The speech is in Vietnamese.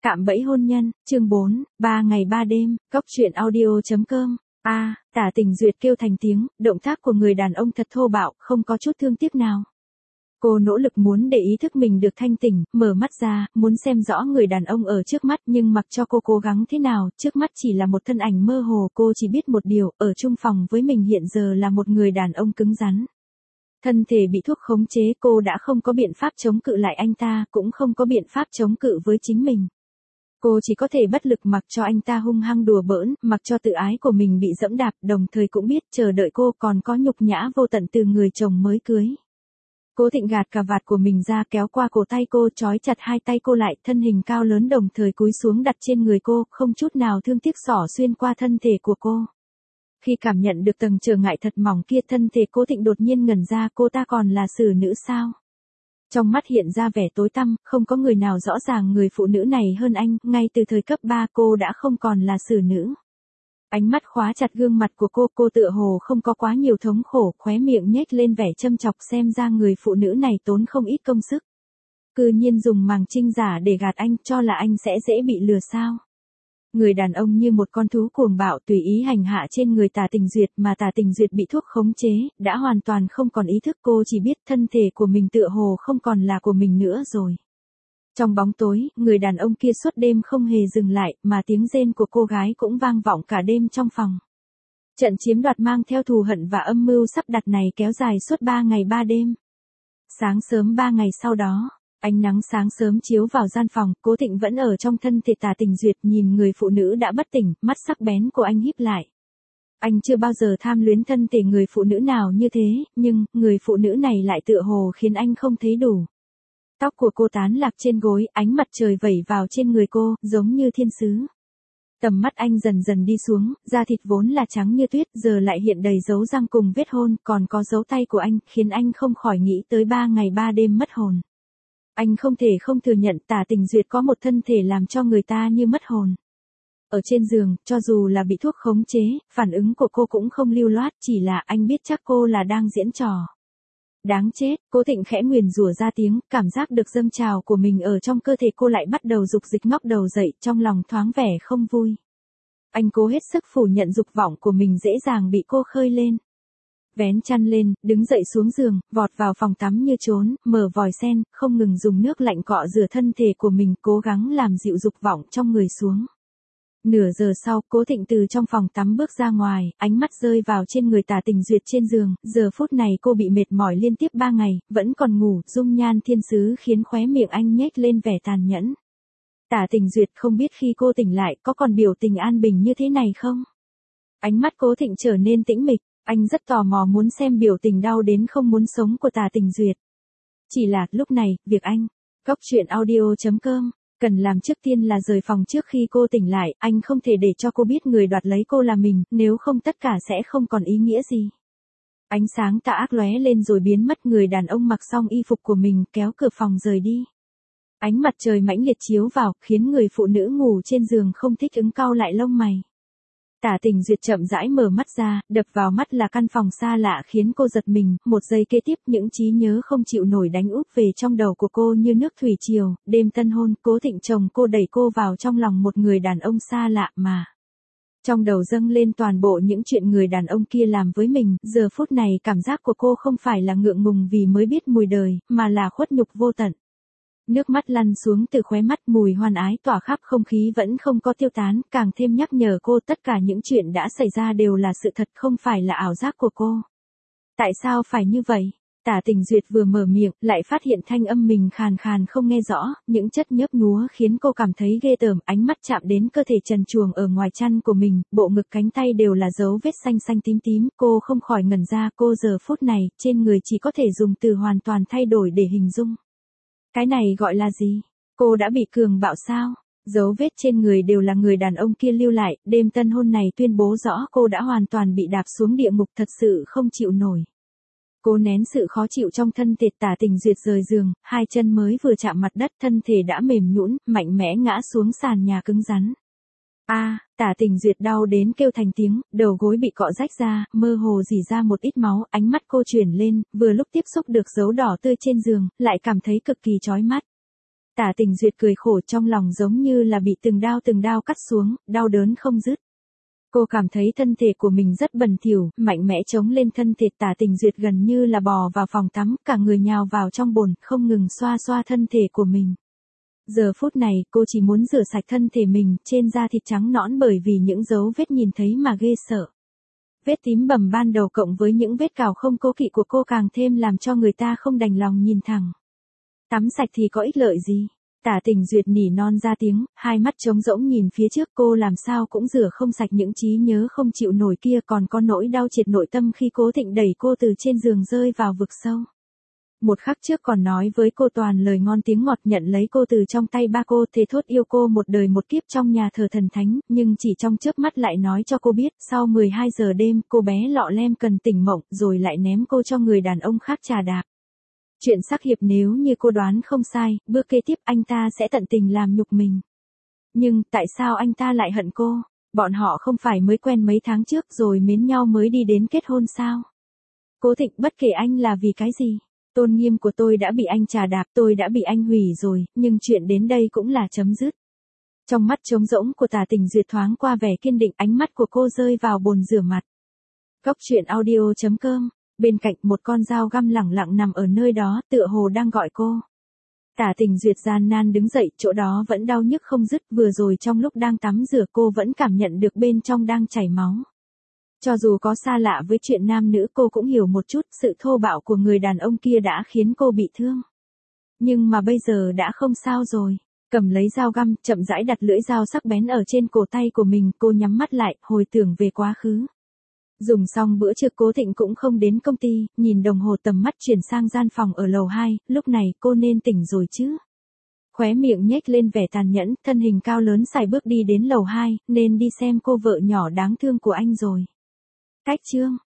Cạm bẫy hôn nhân, chương 4, 3 ngày 3 đêm, Cốc truyện audio.com. Tả Tình Duyệt kêu thành tiếng, động tác của người đàn ông thật thô bạo, không có chút thương tiếc nào. Cô nỗ lực muốn để ý thức mình được thanh tỉnh, mở mắt ra, muốn xem rõ người đàn ông ở trước mắt, nhưng mặc cho cô cố gắng thế nào, trước mắt chỉ là một thân ảnh mơ hồ. Cô chỉ biết một điều, ở chung phòng với mình hiện giờ là một người đàn ông cứng rắn. Thân thể bị thuốc khống chế, cô đã không có biện pháp chống cự lại anh ta, cũng không có biện pháp chống cự với chính mình. Cô chỉ có thể bất lực mặc cho anh ta hung hăng đùa bỡn, mặc cho tự ái của mình bị dẫm đạp, đồng thời cũng biết chờ đợi cô còn có nhục nhã vô tận từ người chồng mới cưới. Cố Thịnh gạt cà vạt của mình ra, kéo qua cổ tay cô, trói chặt hai tay cô lại, thân hình cao lớn đồng thời cúi xuống đặt trên người cô, không chút nào thương tiếc xỏ xuyên qua thân thể của cô. Khi cảm nhận được tầng trở ngại thật mỏng kia, thân thể Cố Thịnh đột nhiên ngẩn ra, cô ta còn là xử nữ sao? Trong mắt hiện ra vẻ tối tăm, không có người nào rõ ràng người phụ nữ này hơn anh, ngay từ thời cấp 3 cô đã không còn là xử nữ. Ánh mắt khóa chặt gương mặt của cô tựa hồ không có quá nhiều thống khổ, khóe miệng nhếch lên vẻ châm chọc, xem ra người phụ nữ này tốn không ít công sức. Cư nhiên dùng màng trinh giả để gạt anh, cho là anh sẽ dễ bị lừa sao? Người đàn ông như một con thú cuồng bạo tùy ý hành hạ trên người Tả Tình Duyệt, mà Tả Tình Duyệt bị thuốc khống chế, đã hoàn toàn không còn ý thức. Cô chỉ biết thân thể của mình tựa hồ không còn là của mình nữa rồi. Trong bóng tối, người đàn ông kia suốt đêm không hề dừng lại, mà tiếng rên của cô gái cũng vang vọng cả đêm trong phòng. Trận chiếm đoạt mang theo thù hận và âm mưu sắp đặt này kéo dài suốt 3 ngày 3 đêm. Sáng sớm 3 ngày sau đó, ánh nắng sáng sớm chiếu vào gian phòng, Cố Thịnh vẫn ở trong thân thể Tả Tình Duyệt, nhìn người phụ nữ đã bất tỉnh, mắt sắc bén của anh híp lại. Anh chưa bao giờ tham luyến thân thể người phụ nữ nào như thế, nhưng, người phụ nữ này lại tựa hồ khiến anh không thấy đủ. Tóc của cô tán lạc trên gối, ánh mặt trời vẩy vào trên người cô, giống như thiên sứ. Tầm mắt anh dần dần đi xuống, da thịt vốn là trắng như tuyết, giờ lại hiện đầy dấu răng cùng vết hôn, còn có dấu tay của anh, khiến anh không khỏi nghĩ tới 3 ngày 3 đêm mất hồn. Anh không thể không thừa nhận Tả Tình Duyệt có một thân thể làm cho người ta như mất hồn. Ở trên giường, cho dù là bị thuốc khống chế, phản ứng của cô cũng không lưu loát, chỉ là anh biết chắc cô là đang diễn trò. Đáng chết, Cố Thịnh khẽ nguyền rủa ra tiếng, cảm giác được dâng trào của mình ở trong cơ thể cô lại bắt đầu dục dịch ngóc đầu dậy, trong lòng thoáng vẻ không vui. Anh cố hết sức phủ nhận dục vọng của mình dễ dàng bị cô khơi lên. Vén chăn lên, đứng dậy xuống giường, vọt vào phòng tắm như trốn, mở vòi sen, không ngừng dùng nước lạnh cọ rửa thân thể của mình, cố gắng làm dịu dục vọng trong người xuống. Nửa giờ sau, Cố Thịnh từ trong phòng tắm bước ra ngoài, ánh mắt rơi vào trên người Tả Tình Duyệt trên giường, giờ phút này cô bị mệt mỏi liên tiếp 3 ngày, vẫn còn ngủ, dung nhan thiên sứ khiến khóe miệng anh nhếch lên vẻ tàn nhẫn. Tả Tình Duyệt không biết khi cô tỉnh lại có còn biểu tình an bình như thế này không? Ánh mắt Cố Thịnh trở nên tĩnh mịch, anh rất tò mò muốn xem biểu tình đau đến không muốn sống của Tả Tình Duyệt. Chỉ là, lúc này, việc anh, Cốc truyện audio.com, cần làm trước tiên là rời phòng trước khi cô tỉnh lại, anh không thể để cho cô biết người đoạt lấy cô là mình, nếu không tất cả sẽ không còn ý nghĩa gì. Ánh sáng tà ác lóe lên rồi biến mất, người đàn ông mặc xong y phục của mình, kéo cửa phòng rời đi. Ánh mặt trời mãnh liệt chiếu vào, khiến người phụ nữ ngủ trên giường không thích ứng cau lại lông mày. Tả Tình Duyệt chậm rãi mở mắt ra, đập vào mắt là căn phòng xa lạ khiến cô giật mình, một giây kế tiếp những trí nhớ không chịu nổi đánh úp về trong đầu của cô như nước thủy triều. Đêm tân hôn, Cố Thịnh chồng cô đẩy cô vào trong lòng một người đàn ông xa lạ mà. Trong đầu dâng lên toàn bộ những chuyện người đàn ông kia làm với mình, giờ phút này cảm giác của cô không phải là ngượng ngùng vì mới biết mùi đời, mà là khuất nhục vô tận. Nước mắt lăn xuống từ khóe mắt, mùi hoan ái tỏa khắp không khí vẫn không có tiêu tán, càng thêm nhắc nhở cô tất cả những chuyện đã xảy ra đều là sự thật, không phải là ảo giác của cô. Tại sao phải như vậy? Tả Tình Duyệt vừa mở miệng, lại phát hiện thanh âm mình khàn khàn không nghe rõ, những chất nhấp nhúa khiến cô cảm thấy ghê tởm, ánh mắt chạm đến cơ thể trần truồng ở ngoài chăn của mình, bộ ngực cánh tay đều là dấu vết xanh xanh tím tím, cô không khỏi ngẩn ra, cô giờ phút này, trên người chỉ có thể dùng từ hoàn toàn thay đổi để hình dung. Cái này gọi là gì? Cô đã bị cường bạo sao? Dấu vết trên người đều là người đàn ông kia lưu lại, đêm tân hôn này tuyên bố rõ cô đã hoàn toàn bị đạp xuống địa ngục, thật sự không chịu nổi. Cô nén sự khó chịu trong thân thể, Tả Tình Duyệt rời giường, hai chân mới vừa chạm mặt đất, thân thể đã mềm nhũn, mạnh mẽ ngã xuống sàn nhà cứng rắn. Tả Tình Duyệt đau đến kêu thành tiếng, đầu gối bị cọ rách ra, mơ hồ rỉ ra một ít máu, ánh mắt cô chuyển lên, vừa lúc tiếp xúc được dấu đỏ tươi trên giường, lại cảm thấy cực kỳ chói mắt. Tả Tình Duyệt cười khổ, trong lòng giống như là bị từng đao cắt xuống, đau đớn không dứt. Cô cảm thấy thân thể của mình rất bẩn thỉu, mạnh mẽ chống lên thân thể. Tả Tình Duyệt gần như là bò vào phòng tắm, cả người nhào vào trong bồn, không ngừng xoa xoa thân thể của mình. Giờ phút này, cô chỉ muốn rửa sạch thân thể mình, trên da thịt trắng nõn bởi vì những dấu vết nhìn thấy mà ghê sợ. Vết tím bầm ban đầu cộng với những vết cào không cố kỵ của cô càng thêm làm cho người ta không đành lòng nhìn thẳng. Tắm sạch thì có ích lợi gì? Tả Tình Duyệt nỉ non ra tiếng, hai mắt trống rỗng nhìn phía trước, cô làm sao cũng rửa không sạch những trí nhớ không chịu nổi kia, còn có nỗi đau triệt nội tâm khi Cố Thịnh đẩy cô từ trên giường rơi vào vực sâu. Một khắc trước còn nói với cô toàn lời ngon tiếng ngọt, nhận lấy cô từ trong tay ba cô, thề thốt yêu cô một đời một kiếp trong nhà thờ thần thánh, nhưng chỉ trong chớp mắt lại nói cho cô biết, sau 12 giờ đêm, cô bé lọ lem cần tỉnh mộng, rồi lại ném cô cho người đàn ông khác trà đạp. Chuyện sắc hiệp nếu như cô đoán không sai, bước kế tiếp anh ta sẽ tận tình làm nhục mình. Nhưng, tại sao anh ta lại hận cô? Bọn họ không phải mới quen mấy tháng trước rồi mến nhau mới đi đến kết hôn sao? Cố Thịnh, bất kể anh là vì cái gì, tôn nghiêm của tôi đã bị anh trà đạp, tôi đã bị anh hủy rồi, nhưng chuyện đến đây cũng là chấm dứt. Trong mắt trống rỗng của Tả Tình Duyệt thoáng qua vẻ kiên định, ánh mắt của cô rơi vào bồn rửa mặt. Góc truyện audio.com. Bên cạnh một con dao găm lẳng lặng nằm ở nơi đó, tựa hồ đang gọi cô. Tả Tình Duyệt gian nan đứng dậy, chỗ đó vẫn đau nhức không dứt, vừa rồi trong lúc đang tắm rửa cô vẫn cảm nhận được bên trong đang chảy máu. Cho dù có xa lạ với chuyện nam nữ, cô cũng hiểu một chút, sự thô bạo của người đàn ông kia đã khiến cô bị thương. Nhưng mà bây giờ đã không sao rồi. Cầm lấy dao găm, chậm rãi đặt lưỡi dao sắc bén ở trên cổ tay của mình, cô nhắm mắt lại, hồi tưởng về quá khứ. Dùng xong bữa trưa, Cố Thịnh cũng không đến công ty, nhìn đồng hồ, tầm mắt chuyển sang gian phòng ở lầu 2, lúc này cô nên tỉnh rồi chứ. Khóe miệng nhếch lên vẻ tàn nhẫn, thân hình cao lớn sải bước đi đến lầu 2, nên đi xem cô vợ nhỏ đáng thương của anh rồi. Cách chương.